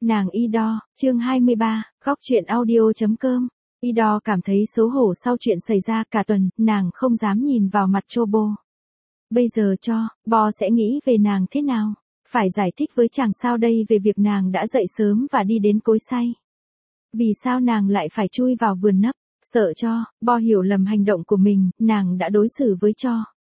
Nàng Ido, chương 23, góc chuyện audio.com. Ido cảm thấy xấu hổ sau chuyện xảy ra cả tuần, nàng không dám nhìn vào mặt Chobo. Bây giờ Bo sẽ nghĩ về nàng thế nào? Phải giải thích với chàng sao đây về việc nàng đã dậy sớm và đi đến cối xay? Vì sao nàng lại phải chui vào vườn nấp? Sợ Bo hiểu lầm hành động của mình, nàng đã đối xử với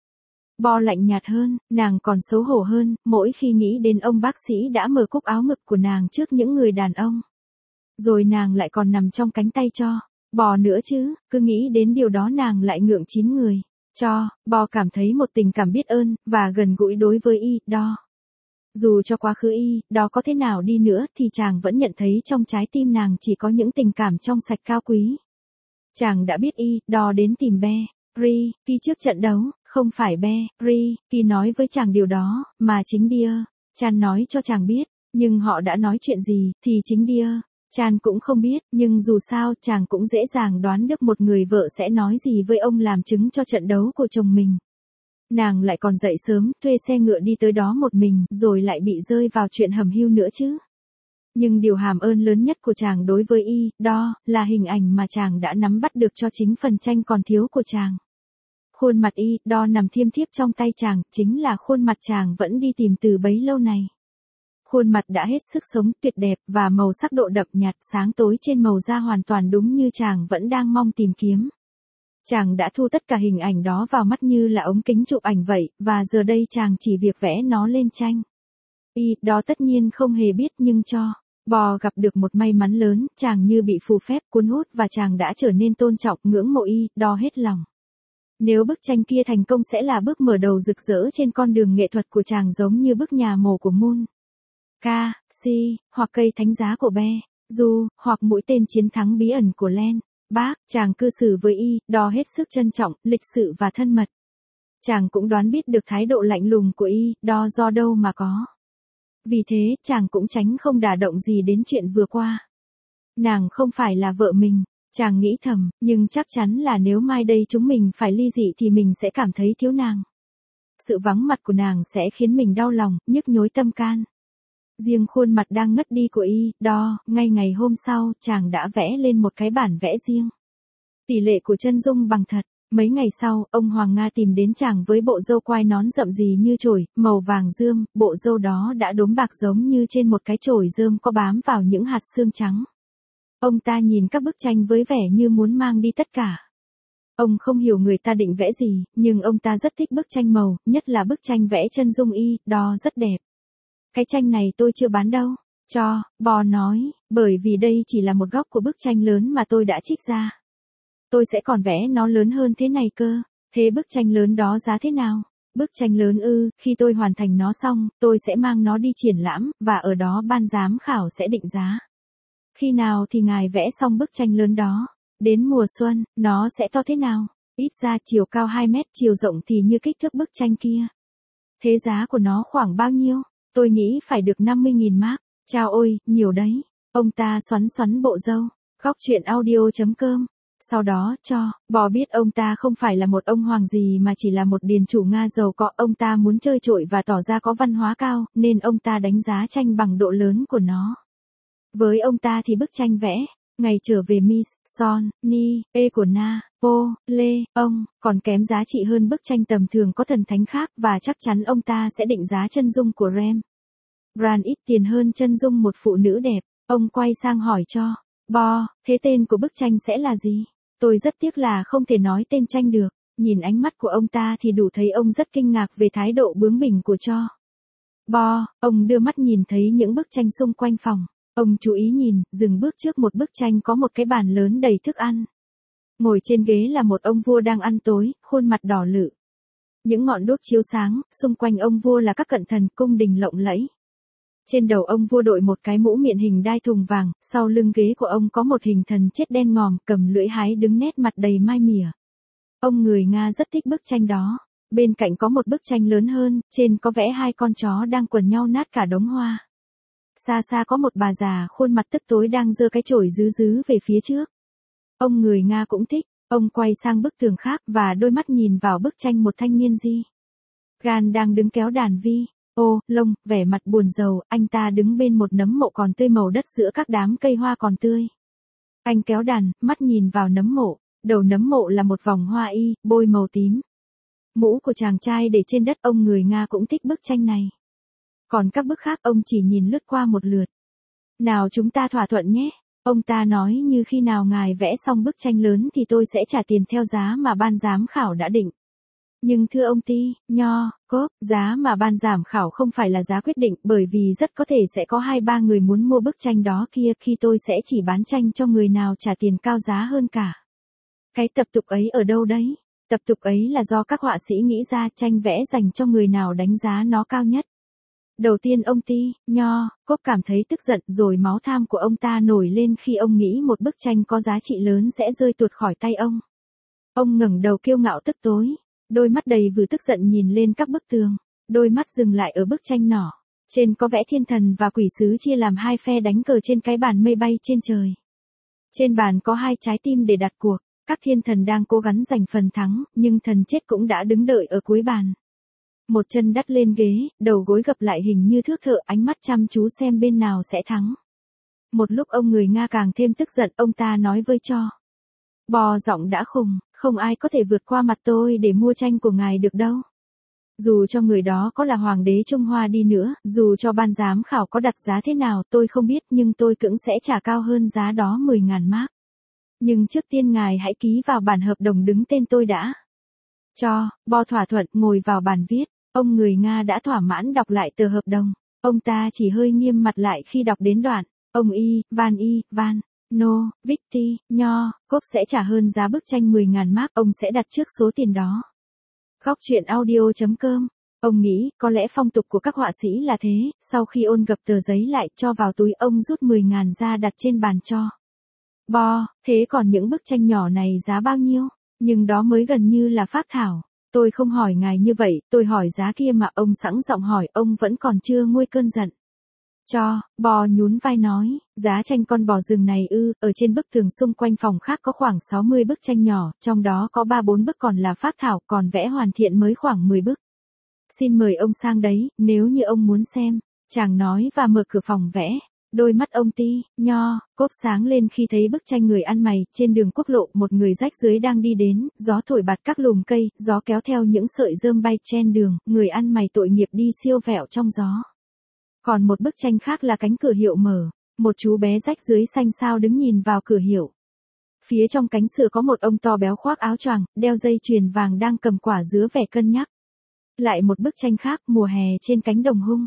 Bo lạnh nhạt hơn, nàng còn xấu hổ hơn, mỗi khi nghĩ đến ông bác sĩ đã mở cúc áo ngực của nàng trước những người đàn ông. Rồi nàng lại còn nằm trong cánh tay Bo nữa chứ, cứ nghĩ đến điều đó nàng lại ngượng chín người. Bo cảm thấy một tình cảm biết ơn, và gần gũi đối với Ido. Dù cho quá khứ Ido có thế nào đi nữa thì chàng vẫn nhận thấy trong trái tim nàng chỉ có những tình cảm trong sạch cao quý. Chàng đã biết Ido đến tìm Barry khi trước trận đấu. Không phải Barry khi nói với chàng điều đó, mà chính Dear Chan nói cho chàng biết, nhưng họ đã nói chuyện gì thì chính Dear Chan cũng không biết, nhưng dù sao chàng cũng dễ dàng đoán được một người vợ sẽ nói gì với ông làm chứng cho trận đấu của chồng mình. Nàng lại còn dậy sớm, thuê xe ngựa đi tới đó một mình, rồi lại bị rơi vào chuyện hầm hưu nữa chứ. Nhưng điều hàm ơn lớn nhất của chàng đối với Ido là hình ảnh mà chàng đã nắm bắt được cho chính phần tranh còn thiếu của chàng. Khuôn mặt Ido nằm thiêm thiếp trong tay chàng, chính là khuôn mặt chàng vẫn đi tìm từ bấy lâu này. Khuôn mặt đã hết sức sống, tuyệt đẹp, và màu sắc độ đậm nhạt, sáng tối trên màu da hoàn toàn đúng như chàng vẫn đang mong tìm kiếm. Chàng đã thu tất cả hình ảnh đó vào mắt như là ống kính chụp ảnh vậy, và giờ đây chàng chỉ việc vẽ nó lên tranh. Ido tất nhiên không hề biết, nhưng Bo gặp được một may mắn lớn, chàng như bị phù phép cuốn hút và chàng đã trở nên tôn trọng, ngưỡng mộ Ido hết lòng. Nếu bức tranh kia thành công sẽ là bước mở đầu rực rỡ trên con đường nghệ thuật của chàng, giống như bức nhà mồ của Moon Casey, hoặc cây thánh giá của Beju, hoặc mũi tên chiến thắng bí ẩn của Len Bác. Chàng cư xử với Ido hết sức trân trọng, lịch sự và thân mật. Chàng cũng đoán biết được thái độ lạnh lùng của Ido do đâu mà có. Vì thế, chàng cũng tránh không đả động gì đến chuyện vừa qua. Nàng không phải là vợ mình. Chàng nghĩ thầm, nhưng chắc chắn là nếu mai đây chúng mình phải ly dị thì mình sẽ cảm thấy thiếu nàng. Sự vắng mặt của nàng sẽ khiến mình đau lòng, nhức nhối tâm can. Riêng khuôn mặt đang ngất đi của Ido, ngay ngày hôm sau, chàng đã vẽ lên một cái bản vẽ riêng. Tỷ lệ của chân dung bằng thật. Mấy ngày sau, ông Hoàng Nga tìm đến chàng với bộ râu quai nón rậm rì như chổi, màu vàng rươm, bộ râu đó đã đốm bạc giống như trên một cái chổi rơm có bám vào những hạt xương trắng. Ông ta nhìn các bức tranh với vẻ như muốn mang đi tất cả. Ông không hiểu người ta định vẽ gì, nhưng ông ta rất thích bức tranh màu, nhất là bức tranh vẽ chân dung Ido rất đẹp. Cái tranh này tôi chưa bán đâu, Bo nói, bởi vì đây chỉ là một góc của bức tranh lớn mà tôi đã trích ra. Tôi sẽ còn vẽ nó lớn hơn thế này cơ. Thế bức tranh lớn đó giá thế nào? Bức tranh lớn khi tôi hoàn thành nó xong, tôi sẽ mang nó đi triển lãm, và ở đó ban giám khảo sẽ định giá. Khi nào thì ngài vẽ xong bức tranh lớn đó? Đến mùa xuân, nó sẽ to thế nào? Ít ra chiều cao 2 mét, chiều rộng thì như kích thước bức tranh kia. Thế giá của nó khoảng bao nhiêu? Tôi nghĩ phải được 50.000 mark. Chao ôi, nhiều đấy. Ông ta xoắn xoắn bộ râu. Góc chuyện audio.com. Sau đó, Bo biết ông ta không phải là một ông hoàng gì mà chỉ là một điền chủ Nga giàu có. Ông ta muốn chơi trội và tỏ ra có văn hóa cao, nên ông ta đánh giá tranh bằng độ lớn của nó. Với ông ta thì bức tranh vẽ, ngày trở về Miss Sonny của Napoleon, còn kém giá trị hơn bức tranh tầm thường có thần thánh khác, và chắc chắn ông ta sẽ định giá chân dung của Rembrandt ít tiền hơn chân dung một phụ nữ đẹp. Ông quay sang hỏi Bo, thế tên của bức tranh sẽ là gì? Tôi rất tiếc là không thể nói tên tranh được. Nhìn ánh mắt của ông ta thì đủ thấy ông rất kinh ngạc về thái độ bướng bỉnh của Bo. Ông đưa mắt nhìn thấy những bức tranh xung quanh phòng. Ông chú ý nhìn, dừng bước trước một bức tranh có một cái bàn lớn đầy thức ăn. Ngồi trên ghế là một ông vua đang ăn tối, khuôn mặt đỏ lự. Những ngọn đuốc chiếu sáng, xung quanh ông vua là các cận thần, cung đình lộng lẫy. Trên đầu ông vua đội một cái mũ miện hình đai thùng vàng, sau lưng ghế của ông có một hình thần chết đen ngòm, cầm lưỡi hái đứng nét mặt đầy mai mỉa. Ông người Nga rất thích bức tranh đó. Bên cạnh có một bức tranh lớn hơn, trên có vẽ 2 con chó đang quần nhau nát cả đống hoa. Xa xa có một bà già khuôn mặt tức tối đang giơ cái chổi rứ về phía trước. Ông người Nga cũng thích. Ông quay sang bức tường khác và đôi mắt nhìn vào bức tranh một thanh niên gan đang đứng kéo đàn vi. Ô, Lông, vẻ mặt buồn rầu, anh ta đứng bên một nấm mộ còn tươi màu đất giữa các đám cây hoa còn tươi. Anh kéo đàn, mắt nhìn vào nấm mộ, đầu nấm mộ là một vòng hoa y, bôi màu tím. Mũ của chàng trai để trên đất, ông người Nga cũng thích bức tranh này. Còn các bức khác ông chỉ nhìn lướt qua một lượt. Nào chúng ta thỏa thuận nhé. Ông ta nói như khi nào ngài vẽ xong bức tranh lớn thì tôi sẽ trả tiền theo giá mà ban giám khảo đã định. Nhưng thưa ông Ti, Nho, Cốp, giá mà ban giám khảo không phải là giá quyết định bởi vì rất có thể sẽ có 2-3 người muốn mua bức tranh đó kia khi tôi sẽ chỉ bán tranh cho người nào trả tiền cao giá hơn cả. Cái tập tục ấy ở đâu đấy? Tập tục ấy là do các họa sĩ nghĩ ra tranh vẽ dành cho người nào đánh giá nó cao nhất. Đầu tiên ông Ti, Nho, Cốp cảm thấy tức giận rồi máu tham của ông ta nổi lên khi ông nghĩ một bức tranh có giá trị lớn sẽ rơi tuột khỏi tay ông. Ông ngẩng đầu kiêu ngạo tức tối, đôi mắt đầy vừa tức giận nhìn lên các bức tường, đôi mắt dừng lại ở bức tranh nhỏ. Trên có vẽ thiên thần và quỷ sứ chia làm hai phe đánh cờ trên cái bàn mây bay trên trời. Trên bàn có 2 trái tim để đặt cuộc, các thiên thần đang cố gắng giành phần thắng, nhưng thần chết cũng đã đứng đợi ở cuối bàn. Một chân đắt lên ghế, đầu gối gập lại hình như thước thợ, ánh mắt chăm chú xem bên nào sẽ thắng. Một lúc ông người Nga càng thêm tức giận, ông ta nói với Cho. Bò giọng đã khùng, không ai có thể vượt qua mặt tôi để mua tranh của ngài được đâu. Dù cho người đó có là hoàng đế Trung Hoa đi nữa, dù cho ban giám khảo có đặt giá thế nào tôi không biết nhưng tôi cũng sẽ trả cao hơn giá đó 10.000 mark. Nhưng trước tiên ngài hãy ký vào bản hợp đồng đứng tên tôi đã. Cho, Bò thỏa thuận ngồi vào bàn viết. Ông người Nga đã thỏa mãn đọc lại tờ hợp đồng. Ông ta chỉ hơi nghiêm mặt lại khi đọc đến đoạn. Ông Van, No, Victi, Nho, Cốp sẽ trả hơn giá bức tranh 10.000 mark. Ông sẽ đặt trước số tiền đó. Góc truyện audio.com. Ông nghĩ, có lẽ phong tục của các họa sĩ là thế. Sau khi ôn gập tờ giấy lại, cho vào túi, ông rút 10.000 ra đặt trên bàn cho. Bò, thế còn những bức tranh nhỏ này giá bao nhiêu? Nhưng đó mới gần như là phác thảo. Tôi không hỏi ngài như vậy, tôi hỏi giá kia mà. Ông sẵn giọng hỏi, ông vẫn còn chưa nguôi cơn giận. Cho, Bò nhún vai nói, giá tranh con bò rừng này ở trên bức tường xung quanh phòng khác có khoảng 60 bức tranh nhỏ, trong đó có 3-4 bức còn là phác thảo, còn vẽ hoàn thiện mới khoảng 10 bức. Xin mời ông sang đấy, nếu như ông muốn xem, chàng nói và mở cửa phòng vẽ. Đôi mắt ông Ti, Nho, Cốp sáng lên khi thấy bức tranh người ăn mày. Trên đường quốc lộ, một người rách rưới đang đi đến, gió thổi bạt các lùm cây, gió kéo theo những sợi rơm bay trên đường, người ăn mày tội nghiệp đi siêu vẹo trong gió. Còn một bức tranh khác là cánh cửa hiệu mở, một chú bé rách rưới xanh xao đứng nhìn vào cửa hiệu. Phía trong cánh cửa có một ông to béo khoác áo choàng, đeo dây chuyền vàng đang cầm quả dứa vẻ cân nhắc. Lại một bức tranh khác, mùa hè trên cánh đồng hung.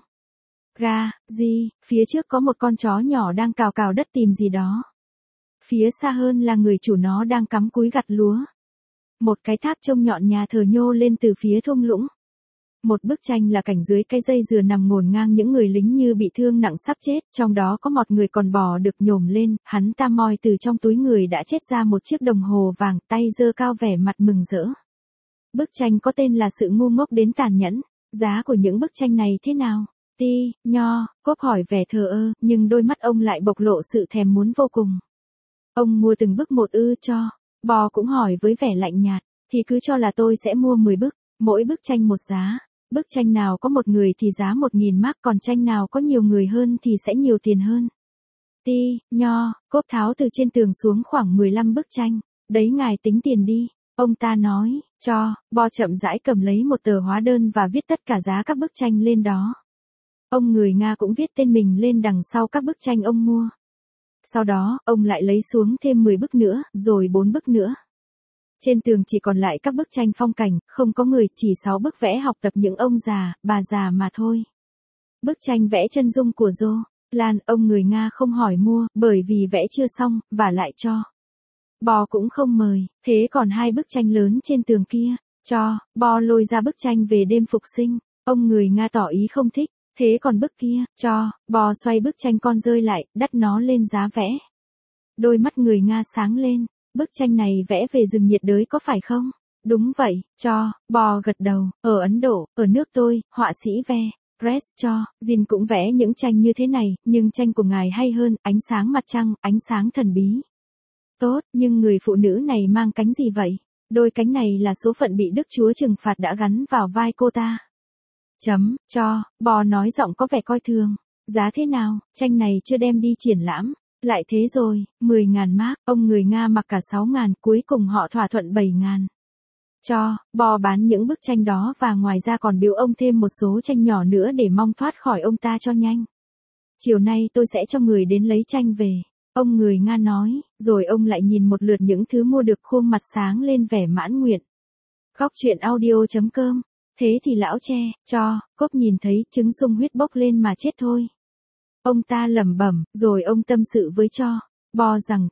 Phía trước có một con chó nhỏ đang cào cào đất tìm gì đó. Phía xa hơn là người chủ nó đang cắm cúi gặt lúa. Một cái tháp trông nhọn nhà thờ nhô lên từ phía thung lũng. Một bức tranh là cảnh dưới cái dây dừa nằm ngổn ngang những người lính như bị thương nặng sắp chết, trong đó có một người còn bò được nhổm lên, hắn ta moi từ trong túi người đã chết ra một chiếc đồng hồ vàng, tay giơ cao vẻ mặt mừng rỡ. Bức tranh có tên là Sự ngu ngốc đến tàn nhẫn. Giá của những bức tranh này thế nào? Ti, Nho, Cốp hỏi vẻ thờ ơ, nhưng đôi mắt ông lại bộc lộ sự thèm muốn vô cùng. Ông mua từng bức một Cho. Bò cũng hỏi với vẻ lạnh nhạt, thì cứ cho là tôi sẽ mua 10 bức, mỗi bức tranh một giá. Bức tranh nào có một người thì giá 1.000 mark, còn tranh nào có nhiều người hơn thì sẽ nhiều tiền hơn. Ti, Nho, Cốp tháo từ trên tường xuống khoảng 15 bức tranh. Đấy ngài tính tiền đi. Ông ta nói, Cho, Bò chậm rãi cầm lấy một tờ hóa đơn và viết tất cả giá các bức tranh lên đó. Ông người Nga cũng viết tên mình lên đằng sau các bức tranh ông mua. Sau đó, ông lại lấy xuống thêm 10 bức nữa, rồi 4 bức nữa. Trên tường chỉ còn lại các bức tranh phong cảnh, không có người, chỉ 6 bức vẽ học tập những ông già, bà già mà thôi. Bức tranh vẽ chân dung của Lan, ông người Nga không hỏi mua, bởi vì vẽ chưa xong, và lại Cho. Bò cũng không mời, thế còn 2 bức tranh lớn trên tường kia. Cho, Bò lôi ra bức tranh về đêm phục sinh. Ông người Nga tỏ ý không thích. Thế còn bức kia, Cho, Bò xoay bức tranh con rơi lại, đắt nó lên giá vẽ. Đôi mắt người Nga sáng lên, bức tranh này vẽ về rừng nhiệt đới có phải không? Đúng vậy, Cho, Bò gật đầu, ở Ấn Độ, ở nước tôi, họa sĩ Cho, Jin cũng vẽ những tranh như thế này, nhưng tranh của ngài hay hơn, ánh sáng mặt trăng, ánh sáng thần bí. Tốt, nhưng người phụ nữ này mang cánh gì vậy? Đôi cánh này là số phận bị Đức Chúa trừng phạt đã gắn vào vai cô ta. Bò nói giọng có vẻ coi thường. Giá thế nào, tranh này chưa đem đi triển lãm. Lại thế rồi, 10.000 mark, ông người Nga mặc cả 6.000, cuối cùng họ thỏa thuận 7.000. Bò bán những bức tranh đó và ngoài ra còn biếu ông thêm một số tranh nhỏ nữa để mong thoát khỏi ông ta cho nhanh. Chiều nay tôi sẽ cho người đến lấy tranh về. Ông người Nga nói, rồi ông lại nhìn một lượt những thứ mua được, khuôn mặt sáng lên vẻ mãn nguyện. Góc truyện audio.com. Thế thì lão tre, Cốp nhìn thấy trứng sung huyết bốc lên mà chết thôi. Ông ta lẩm bẩm, rồi ông tâm sự với Bò rằng,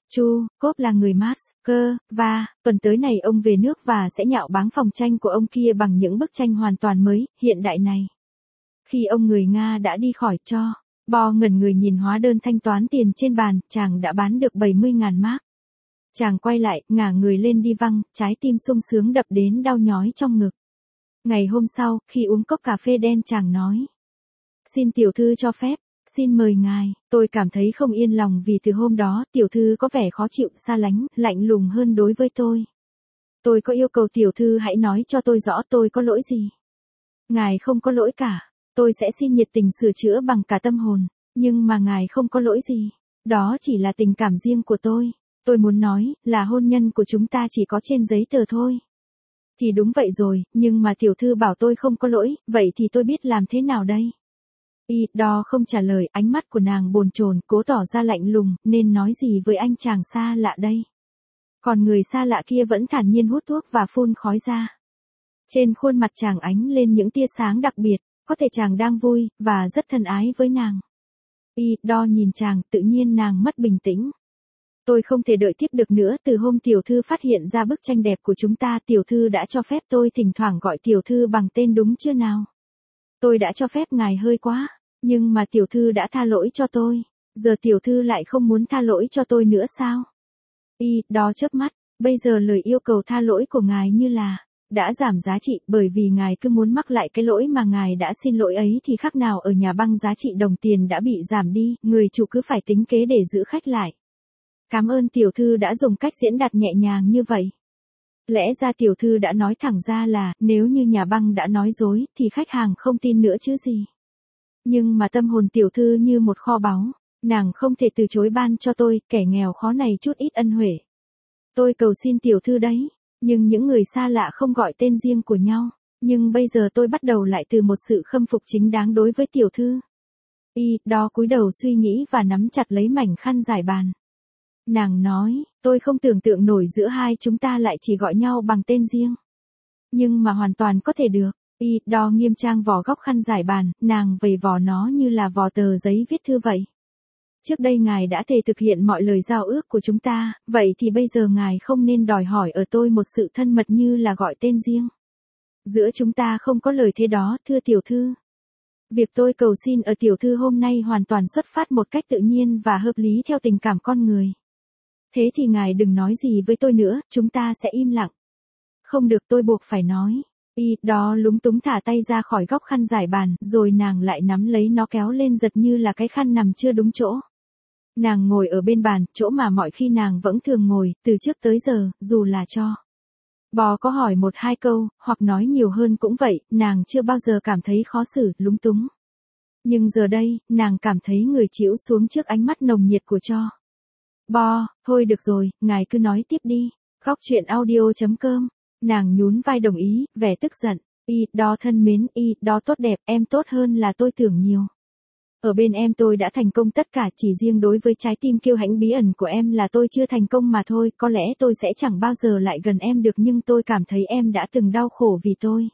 Cốp là người Moscow, và tuần tới này ông về nước và sẽ nhạo báng phòng tranh của ông kia bằng những bức tranh hoàn toàn mới, hiện đại này. Khi ông người Nga đã đi khỏi Bò ngẩn người nhìn hóa đơn thanh toán tiền trên bàn, chàng đã bán được 70.000 mark. Chàng quay lại, ngả người lên đi văng, trái tim sung sướng đập đến đau nhói trong ngực. Ngày hôm sau, khi uống cốc cà phê đen chàng nói. Xin tiểu thư cho phép, xin mời ngài, tôi cảm thấy không yên lòng vì từ hôm đó tiểu thư có vẻ khó chịu, xa lánh, lạnh lùng hơn đối với tôi. Tôi có yêu cầu tiểu thư hãy nói cho tôi rõ tôi có lỗi gì. Ngài không có lỗi cả, tôi sẽ xin nhiệt tình sửa chữa bằng cả tâm hồn, nhưng mà ngài không có lỗi gì. Đó chỉ là tình cảm riêng của tôi. Tôi muốn nói là hôn nhân của chúng ta chỉ có trên giấy tờ thôi. Thì đúng vậy rồi, nhưng mà tiểu thư bảo tôi không có lỗi, vậy thì tôi biết làm thế nào đây? Đo không trả lời, ánh mắt của nàng bồn chồn, cố tỏ ra lạnh lùng, nên nói gì với anh chàng xa lạ đây? Còn người xa lạ kia vẫn thản nhiên hút thuốc và phun khói ra. Trên khuôn mặt chàng ánh lên những tia sáng đặc biệt, có thể chàng đang vui, và rất thân ái với nàng. Đo nhìn chàng, tự nhiên nàng mất bình tĩnh. Tôi không thể đợi tiếp được nữa, từ hôm tiểu thư phát hiện ra bức tranh đẹp của chúng ta, tiểu thư đã cho phép tôi thỉnh thoảng gọi tiểu thư bằng tên đúng chưa nào? Tôi đã cho phép ngài hơi quá, nhưng mà tiểu thư đã tha lỗi cho tôi, giờ tiểu thư lại không muốn tha lỗi cho tôi nữa sao? Đo chớp mắt, bây giờ lời yêu cầu tha lỗi của ngài như là đã giảm giá trị, bởi vì ngài cứ muốn mắc lại cái lỗi mà ngài đã xin lỗi ấy thì khác nào ở nhà băng giá trị đồng tiền đã bị giảm đi, người chủ cứ phải tính kế để giữ khách lại. Cảm ơn tiểu thư đã dùng cách diễn đạt nhẹ nhàng như vậy. Lẽ ra tiểu thư đã nói thẳng ra là, nếu như nhà băng đã nói dối, thì khách hàng không tin nữa chứ gì. Nhưng mà tâm hồn tiểu thư như một kho báu, nàng không thể từ chối ban cho tôi, kẻ nghèo khó này chút ít ân huệ. Tôi cầu xin tiểu thư đấy, nhưng những người xa lạ không gọi tên riêng của nhau, nhưng bây giờ tôi bắt đầu lại từ một sự khâm phục chính đáng đối với tiểu thư. Đo cúi đầu suy nghĩ và nắm chặt lấy mảnh khăn trải bàn. Nàng nói, tôi không tưởng tượng nổi giữa hai chúng ta lại chỉ gọi nhau bằng tên riêng. Nhưng mà hoàn toàn có thể được. Đo nghiêm trang vò góc khăn trải bàn, nàng vầy vò nó như là vò tờ giấy viết thư vậy. Trước đây ngài đã thề thực hiện mọi lời giao ước của chúng ta, vậy thì bây giờ ngài không nên đòi hỏi ở tôi một sự thân mật như là gọi tên riêng. Giữa chúng ta không có lời thế đó, thưa tiểu thư. Việc tôi cầu xin ở tiểu thư hôm nay hoàn toàn xuất phát một cách tự nhiên và hợp lý theo tình cảm con người. Thế thì ngài đừng nói gì với tôi nữa, chúng ta sẽ im lặng. Không được, tôi buộc phải nói. Đo lúng túng thả tay ra khỏi góc khăn trải bàn, rồi nàng lại nắm lấy nó kéo lên giật như là cái khăn nằm chưa đúng chỗ. Nàng ngồi ở bên bàn, chỗ mà mọi khi nàng vẫn thường ngồi, từ trước tới giờ, dù là Bò có hỏi một hai câu, hoặc nói nhiều hơn cũng vậy, nàng chưa bao giờ cảm thấy khó xử, lúng túng. Nhưng giờ đây, nàng cảm thấy người chịu xuống trước ánh mắt nồng nhiệt của Bò. Thôi được rồi, ngài cứ nói tiếp đi. Góc truyện audio.com. Nàng nhún vai đồng ý, vẻ tức giận. Đo thân mến, Đo tốt đẹp, em tốt hơn là tôi tưởng nhiều. Ở bên em tôi đã thành công tất cả, chỉ riêng đối với trái tim kiêu hãnh bí ẩn của em là tôi chưa thành công mà thôi, có lẽ tôi sẽ chẳng bao giờ lại gần em được, nhưng tôi cảm thấy em đã từng đau khổ vì tôi.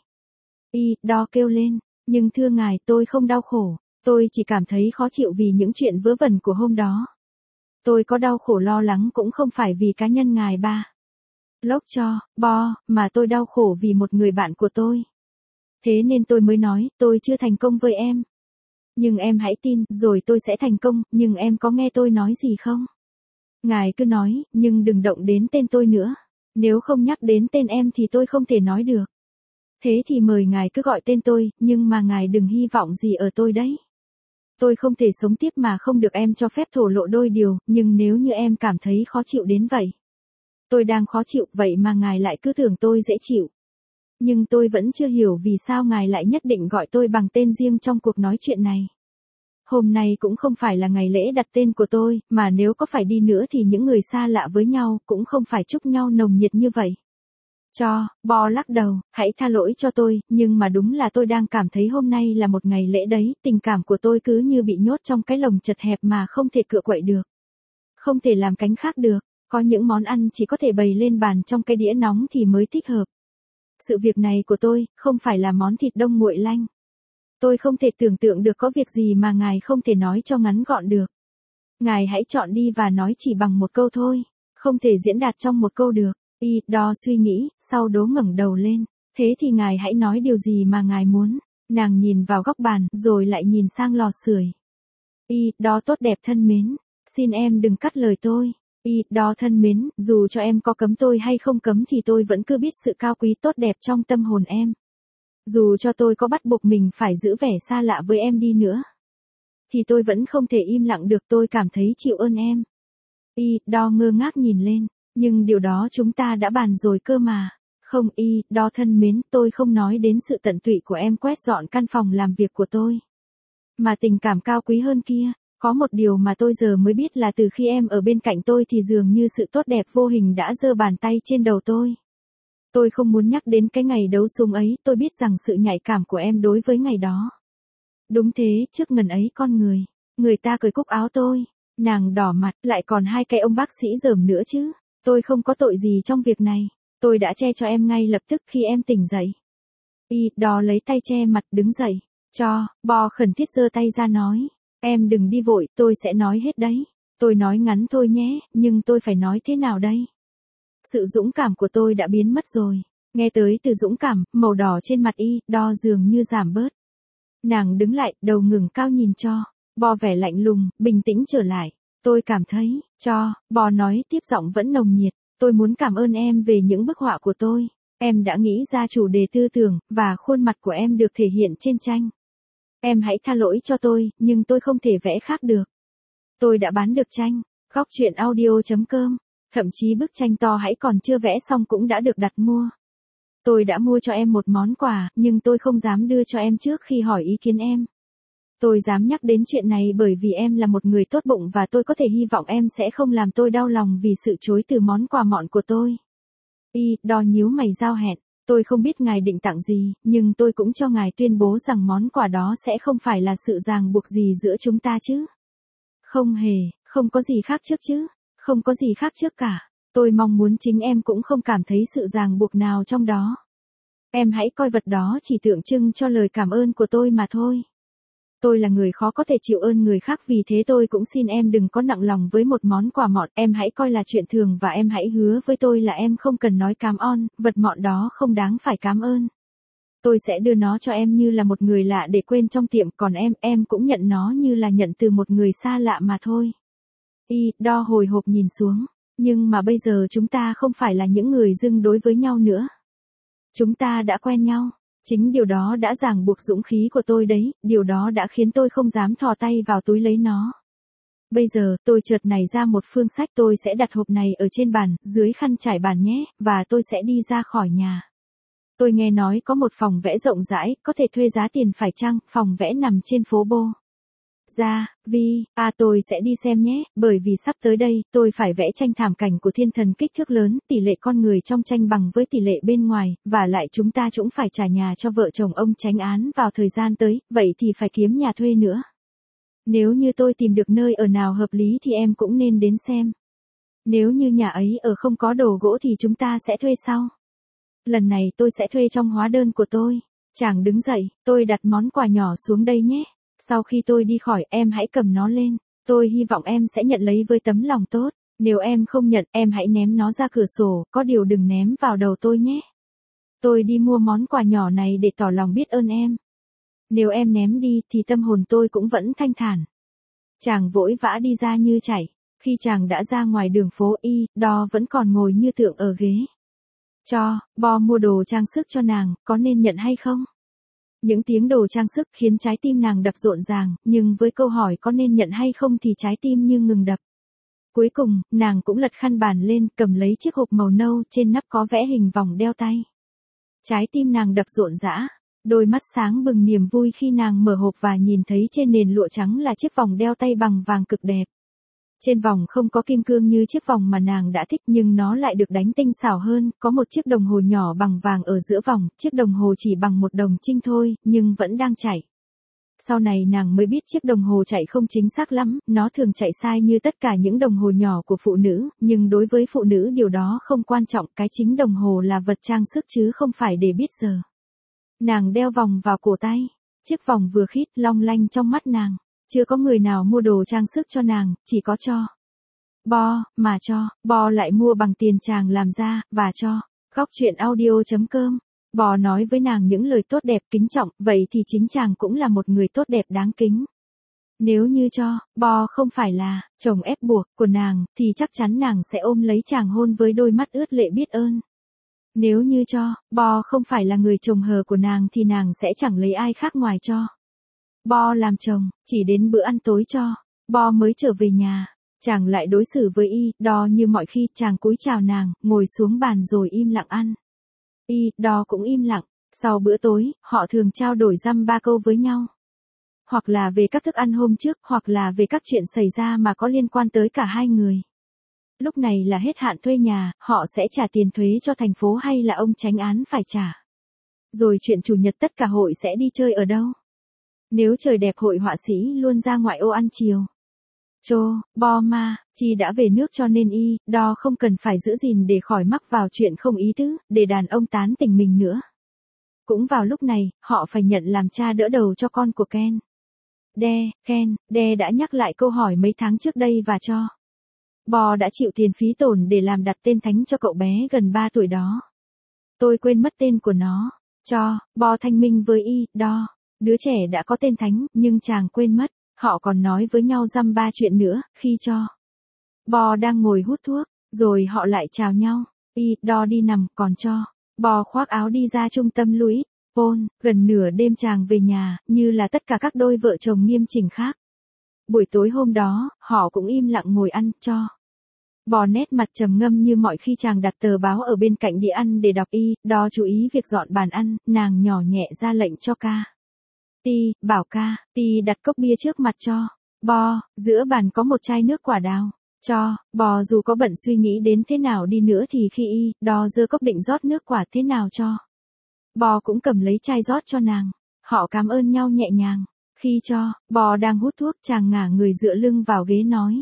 Đo kêu lên, nhưng thưa ngài, tôi không đau khổ, tôi chỉ cảm thấy khó chịu vì những chuyện vớ vẩn của hôm đó. Tôi có đau khổ lo lắng cũng không phải vì cá nhân ngài Lốc Bò, mà tôi đau khổ vì một người bạn của tôi. Thế nên tôi mới nói, tôi chưa thành công với em. Nhưng em hãy tin, rồi tôi sẽ thành công, nhưng em có nghe tôi nói gì không? Ngài cứ nói, nhưng đừng động đến tên tôi nữa. Nếu không nhắc đến tên em thì tôi không thể nói được. Thế thì mời ngài cứ gọi tên tôi, nhưng mà ngài đừng hy vọng gì ở tôi đấy. Tôi không thể sống tiếp mà không được em cho phép thổ lộ đôi điều, nhưng nếu như em cảm thấy khó chịu đến vậy. Tôi đang khó chịu, vậy mà ngài lại cứ tưởng tôi dễ chịu. Nhưng tôi vẫn chưa hiểu vì sao ngài lại nhất định gọi tôi bằng tên riêng trong cuộc nói chuyện này. Hôm nay cũng không phải là ngày lễ đặt tên của tôi, mà nếu có phải đi nữa thì những người xa lạ với nhau cũng không phải chúc nhau nồng nhiệt như vậy. Bo lắc đầu, hãy tha lỗi cho tôi, nhưng mà đúng là tôi đang cảm thấy hôm nay là một ngày lễ đấy, tình cảm của tôi cứ như bị nhốt trong cái lồng chật hẹp mà không thể cựa quậy được. Không thể làm cánh khác được, có những món ăn chỉ có thể bày lên bàn trong cái đĩa nóng thì mới thích hợp. Sự việc này của tôi, không phải là món thịt đông nguội lanh. Tôi không thể tưởng tượng được có việc gì mà ngài không thể nói cho ngắn gọn được. Ngài hãy chọn đi và nói chỉ bằng một câu thôi, không thể diễn đạt trong một câu được. Đo suy nghĩ, sau đó ngẩng đầu lên. Thế thì ngài hãy nói điều gì mà ngài muốn. Nàng nhìn vào góc bàn, rồi lại nhìn sang lò sưởi. Đo tốt đẹp thân mến, xin em đừng cắt lời tôi. Đo thân mến, dù cho em có cấm tôi hay không cấm thì tôi vẫn cứ biết sự cao quý tốt đẹp trong tâm hồn em. Dù cho tôi có bắt buộc mình phải giữ vẻ xa lạ với em đi nữa, thì tôi vẫn không thể im lặng được, tôi cảm thấy chịu ơn em. Đo ngơ ngác nhìn lên, nhưng điều đó chúng ta đã bàn rồi cơ mà. Không, Đo thân mến, tôi không nói đến sự tận tụy của em quét dọn căn phòng làm việc của tôi. Mà tình cảm cao quý hơn kia, có một điều mà tôi giờ mới biết là từ khi em ở bên cạnh tôi thì dường như sự tốt đẹp vô hình đã giơ bàn tay trên đầu tôi. Tôi không muốn nhắc đến cái ngày đấu súng ấy, tôi biết rằng sự nhạy cảm của em đối với ngày đó. Đúng thế, trước ngần ấy con người ta cởi cúc áo tôi, nàng đỏ mặt, lại còn hai cái ông bác sĩ rờm nữa chứ. Tôi không có tội gì trong việc này, tôi đã che cho em ngay lập tức khi em tỉnh dậy. Đo lấy tay che mặt đứng dậy, Bo khẩn thiết giơ tay ra nói, em đừng đi vội, tôi sẽ nói hết đấy. Tôi nói ngắn thôi nhé, nhưng tôi phải nói thế nào đây? Sự dũng cảm của tôi đã biến mất rồi. Nghe tới từ dũng cảm, màu đỏ trên mặt Đo dường như giảm bớt. Nàng đứng lại, đầu ngẩng cao nhìn Bo vẻ lạnh lùng, bình tĩnh trở lại. Tôi cảm thấy, Bo nói tiếp giọng vẫn nồng nhiệt. Tôi muốn cảm ơn em về những bức họa của tôi. Em đã nghĩ ra chủ đề tư tưởng, và khuôn mặt của em được thể hiện trên tranh. Em hãy tha lỗi cho tôi, nhưng tôi không thể vẽ khác được. Tôi đã bán được tranh. Góc truyện audio.com. Thậm chí bức tranh to hãy còn chưa vẽ xong cũng đã được đặt mua. Tôi đã mua cho em một món quà, nhưng tôi không dám đưa cho em trước khi hỏi ý kiến em. Tôi dám nhắc đến chuyện này bởi vì em là một người tốt bụng và tôi có thể hy vọng em sẽ không làm tôi đau lòng vì sự chối từ món quà mọn của tôi. Đo nhíu mày giao hẹn. Tôi không biết ngài định tặng gì, nhưng tôi cũng cho ngài tuyên bố rằng món quà đó sẽ không phải là sự ràng buộc gì giữa chúng ta chứ. Không hề, không có gì khác trước chứ. Không có gì khác trước cả. Tôi mong muốn chính em cũng không cảm thấy sự ràng buộc nào trong đó. Em hãy coi vật đó chỉ tượng trưng cho lời cảm ơn của tôi mà thôi. Tôi là người khó có thể chịu ơn người khác, vì thế tôi cũng xin em đừng có nặng lòng với một món quà mọn. Em hãy coi là chuyện thường và em hãy hứa với tôi là em không cần nói cảm ơn, vật mọn đó không đáng phải cảm ơn. Tôi sẽ đưa nó cho em như là một người lạ để quên trong tiệm, còn em cũng nhận nó như là nhận từ một người xa lạ mà thôi. Đo hồi hộp nhìn xuống. Nhưng mà bây giờ chúng ta không phải là những người dưng đối với nhau nữa. Chúng ta đã quen nhau. Chính điều đó đã ràng buộc dũng khí của tôi đấy, điều đó đã khiến tôi không dám thò tay vào túi lấy nó. Bây giờ, tôi chợt nảy ra một phương sách, tôi sẽ đặt hộp này ở trên bàn, dưới khăn trải bàn nhé, và tôi sẽ đi ra khỏi nhà. Tôi nghe nói có một phòng vẽ rộng rãi, có thể thuê giá tiền phải chăng, phòng vẽ nằm trên phố Bô. Tôi sẽ đi xem nhé, bởi vì sắp tới đây, tôi phải vẽ tranh thảm cảnh của thiên thần kích thước lớn, tỷ lệ con người trong tranh bằng với tỷ lệ bên ngoài, và lại chúng ta cũng phải trả nhà cho vợ chồng ông chánh án vào thời gian tới, vậy thì phải kiếm nhà thuê nữa. Nếu như tôi tìm được nơi ở nào hợp lý thì em cũng nên đến xem. Nếu như nhà ấy ở không có đồ gỗ thì chúng ta sẽ thuê sau. Lần này tôi sẽ thuê trong hóa đơn của tôi. Chàng đứng dậy, tôi đặt món quà nhỏ xuống đây nhé. Sau khi tôi đi khỏi, em hãy cầm nó lên. Tôi hy vọng em sẽ nhận lấy với tấm lòng tốt. Nếu em không nhận, em hãy ném nó ra cửa sổ, có điều đừng ném vào đầu tôi nhé. Tôi đi mua món quà nhỏ này để tỏ lòng biết ơn em. Nếu em ném đi thì tâm hồn tôi cũng vẫn thanh thản. Chàng vội vã đi ra như chạy. Khi chàng đã ra ngoài đường phố, Đo vẫn còn ngồi như tượng ở ghế. Bo mua đồ trang sức cho nàng, có nên nhận hay không? Những tiếng đồ trang sức khiến trái tim nàng đập rộn ràng, nhưng với câu hỏi có nên nhận hay không thì trái tim như ngừng đập. Cuối cùng, nàng cũng lật khăn bàn lên, cầm lấy chiếc hộp màu nâu, trên nắp có vẽ hình vòng đeo tay. Trái tim nàng đập rộn rã, đôi mắt sáng bừng niềm vui khi nàng mở hộp và nhìn thấy trên nền lụa trắng là chiếc vòng đeo tay bằng vàng cực đẹp. Trên vòng không có kim cương như chiếc vòng mà nàng đã thích nhưng nó lại được đánh tinh xảo hơn, có một chiếc đồng hồ nhỏ bằng vàng ở giữa vòng, chiếc đồng hồ chỉ bằng 1 đồng trinh thôi, nhưng vẫn đang chạy. Sau này nàng mới biết chiếc đồng hồ chạy không chính xác lắm, nó thường chạy sai như tất cả những đồng hồ nhỏ của phụ nữ, nhưng đối với phụ nữ điều đó không quan trọng, cái chính đồng hồ là vật trang sức chứ không phải để biết giờ. Nàng đeo vòng vào cổ tay, chiếc vòng vừa khít long lanh trong mắt nàng. Chưa có người nào mua đồ trang sức cho nàng, chỉ có cho. Bo, mà cho, Bo lại mua bằng tiền chàng làm ra, và cho. Góc chuyện audio.com. Bò nói với nàng những lời tốt đẹp kính trọng, vậy thì chính chàng cũng là một người tốt đẹp đáng kính. Nếu như cho, Bo không phải là chồng ép buộc của nàng, thì chắc chắn nàng sẽ ôm lấy chàng hôn với đôi mắt ướt lệ biết ơn. Nếu như cho, Bo không phải là người chồng hờ của nàng thì nàng sẽ chẳng lấy ai khác ngoài cho. Bo làm chồng, chỉ đến bữa ăn tối cho. Bo mới trở về nhà, chàng lại đối xử với Y Đo như mọi khi, chàng cúi chào nàng, ngồi xuống bàn rồi im lặng ăn. Y Đo cũng im lặng, sau bữa tối, họ thường trao đổi dăm ba câu với nhau. Hoặc là về các thức ăn hôm trước, hoặc là về các chuyện xảy ra mà có liên quan tới cả hai người. Lúc này là hết hạn thuê nhà, họ sẽ trả tiền thuế cho thành phố hay là ông chánh án phải trả. Rồi chuyện chủ nhật tất cả hội sẽ đi chơi ở đâu. Nếu trời đẹp hội họa sĩ luôn ra ngoại ô ăn chiều. Bo ma, Chi đã về nước cho nên Y Đo không cần phải giữ gìn để khỏi mắc vào chuyện không ý tứ, để đàn ông tán tỉnh mình nữa. Cũng vào lúc này, họ phải nhận làm cha đỡ đầu cho con của Ken. Ken đã nhắc lại câu hỏi mấy tháng trước đây và cho. Bo đã chịu tiền phí tổn để làm đặt tên thánh cho cậu bé gần 3 tuổi đó. Tôi quên mất tên của nó. Bo thanh minh với Y Đo. Đứa trẻ đã có tên thánh, nhưng chàng quên mất. Họ còn nói với nhau dăm ba chuyện nữa, khi cho. Bo đang ngồi hút thuốc, rồi họ lại chào nhau. Y Đo đi nằm, còn cho. Bo khoác áo đi ra trung tâm Louis Paul. Gần nửa đêm chàng về nhà, như là tất cả các đôi vợ chồng nghiêm chỉnh khác. Buổi tối hôm đó, họ cũng im lặng ngồi ăn, cho. Bo nét mặt trầm ngâm như mọi khi, chàng đặt tờ báo ở bên cạnh đĩa ăn để đọc. Y Đo chú ý việc dọn bàn ăn, nàng nhỏ nhẹ ra lệnh cho Ca. Bảo Ca, đặt cốc bia trước mặt cho. Bo, giữa bàn có một chai nước quả đào. Cho, Bo dù có bận suy nghĩ đến thế nào đi nữa thì khi Y Đo giơ cốc định rót nước quả thế nào cho. Bo cũng cầm lấy chai rót cho nàng. Họ cảm ơn nhau nhẹ nhàng. Khi cho, Bo đang hút thuốc, chàng ngả người dựa lưng vào ghế nói.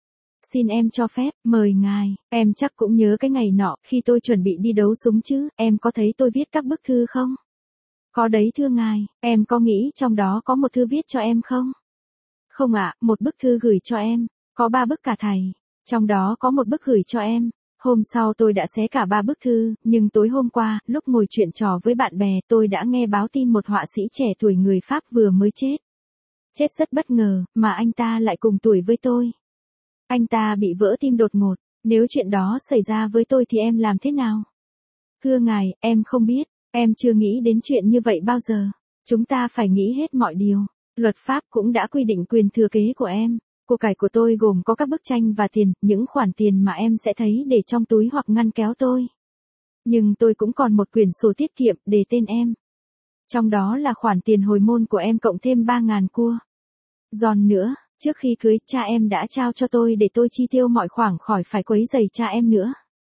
Xin em cho phép, mời ngài, em chắc cũng nhớ cái ngày nọ, khi tôi chuẩn bị đi đấu súng chứ, em có thấy tôi viết các bức thư không? Có đấy thưa ngài, em có nghĩ trong đó có một thư viết cho em không? Không ạ, một bức thư gửi cho em, có 3 bức cả thầy, trong đó có một bức gửi cho em. Hôm sau tôi đã xé cả 3 bức thư, nhưng tối hôm qua, lúc ngồi chuyện trò với bạn bè, tôi đã nghe báo tin một họa sĩ trẻ tuổi người Pháp vừa mới chết. Chết rất bất ngờ, mà anh ta lại cùng tuổi với tôi. Anh ta bị vỡ tim đột ngột, nếu chuyện đó xảy ra với tôi thì em làm thế nào? Thưa ngài, em không biết, em chưa nghĩ đến chuyện như vậy bao giờ. Chúng ta phải nghĩ hết mọi điều. Luật pháp cũng đã quy định quyền thừa kế của em. Của cải của tôi gồm có các bức tranh và tiền, những khoản tiền mà em sẽ thấy để trong túi hoặc ngăn kéo tôi. Nhưng tôi cũng còn một quyển sổ tiết kiệm để tên em. Trong đó là khoản tiền hồi môn của em cộng thêm 3.000 cua. Giòn nữa, trước khi cưới, cha em đã trao cho tôi để tôi chi tiêu mọi khoản khỏi phải quấy rầy cha em nữa.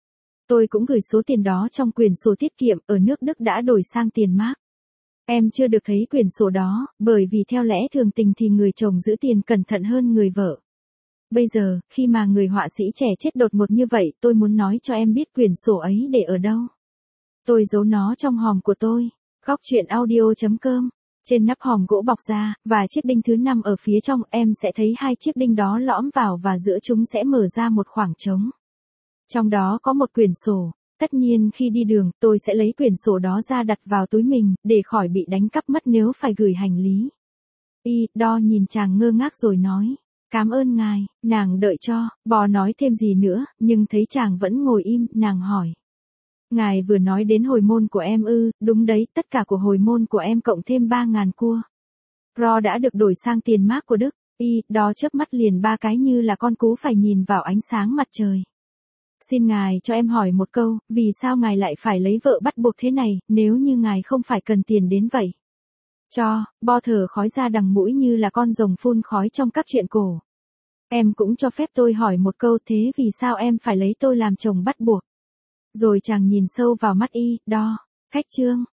Tôi cũng gửi số tiền đó trong quyển sổ tiết kiệm, ở nước Đức đã đổi sang tiền Mark. Em chưa được thấy quyển sổ đó, bởi vì theo lẽ thường tình thì người chồng giữ tiền cẩn thận hơn người vợ. Bây giờ, khi mà người họa sĩ trẻ chết đột ngột như vậy, tôi muốn nói cho em biết quyển sổ ấy để ở đâu. Tôi giấu nó trong hòm của tôi. Góc chuyện audio.com. Trên nắp hòm gỗ bọc ra, và chiếc đinh thứ 5 ở phía trong, em sẽ thấy 2 chiếc đinh đó lõm vào và giữa chúng sẽ mở ra một khoảng trống. Trong đó có một quyển sổ. Tất nhiên khi đi đường, tôi sẽ lấy quyển sổ đó ra đặt vào túi mình, để khỏi bị đánh cắp mất nếu phải gửi hành lý. Y Đo nhìn chàng ngơ ngác rồi nói. Cảm ơn ngài, nàng đợi cho, Bò nói thêm gì nữa, nhưng thấy chàng vẫn ngồi im, nàng hỏi. Ngài vừa nói đến hồi môn của em ư? Đúng đấy, tất cả của hồi môn của em cộng thêm 3.000 cua. Ro đã được đổi sang tiền Mark của Đức. Y Đo chớp mắt liền 3 cái như là con cú phải nhìn vào ánh sáng mặt trời. Xin ngài cho em hỏi một câu, vì sao ngài lại phải lấy vợ bắt buộc thế này, nếu như ngài không phải cần tiền đến vậy? Bo thở khói ra đằng mũi như là con rồng phun khói trong các chuyện cổ. Em cũng cho phép tôi hỏi một câu, thế vì sao em phải lấy tôi làm chồng bắt buộc? Rồi chàng nhìn sâu vào mắt y, khách trương.